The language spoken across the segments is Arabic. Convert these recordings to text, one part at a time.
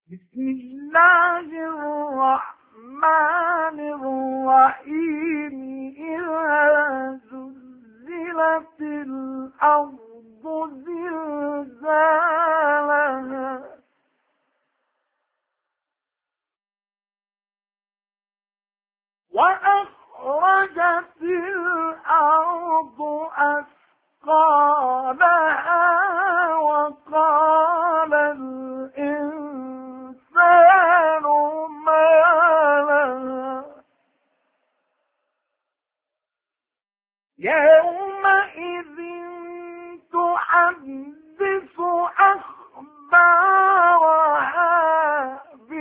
بسم الله الرحمن الرحيم. إذا زلزلت الأرض زلزالها وأخرجت الأرض أثقالها وقال الإنسان ما لها يومئذ تحدث أخبارها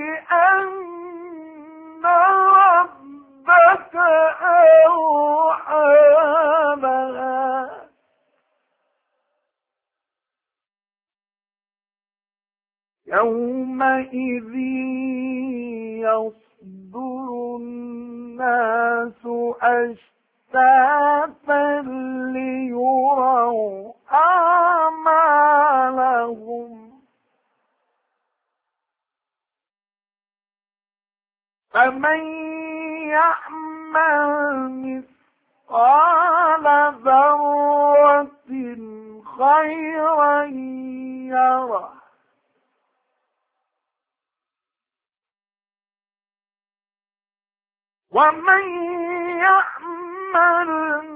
بأن ربك أوحى لها يومئذ يصدر الناس أشتاتا ليروا أعمالهم فمن يعمل مثقال ذرة خيرا يره ومن يعمل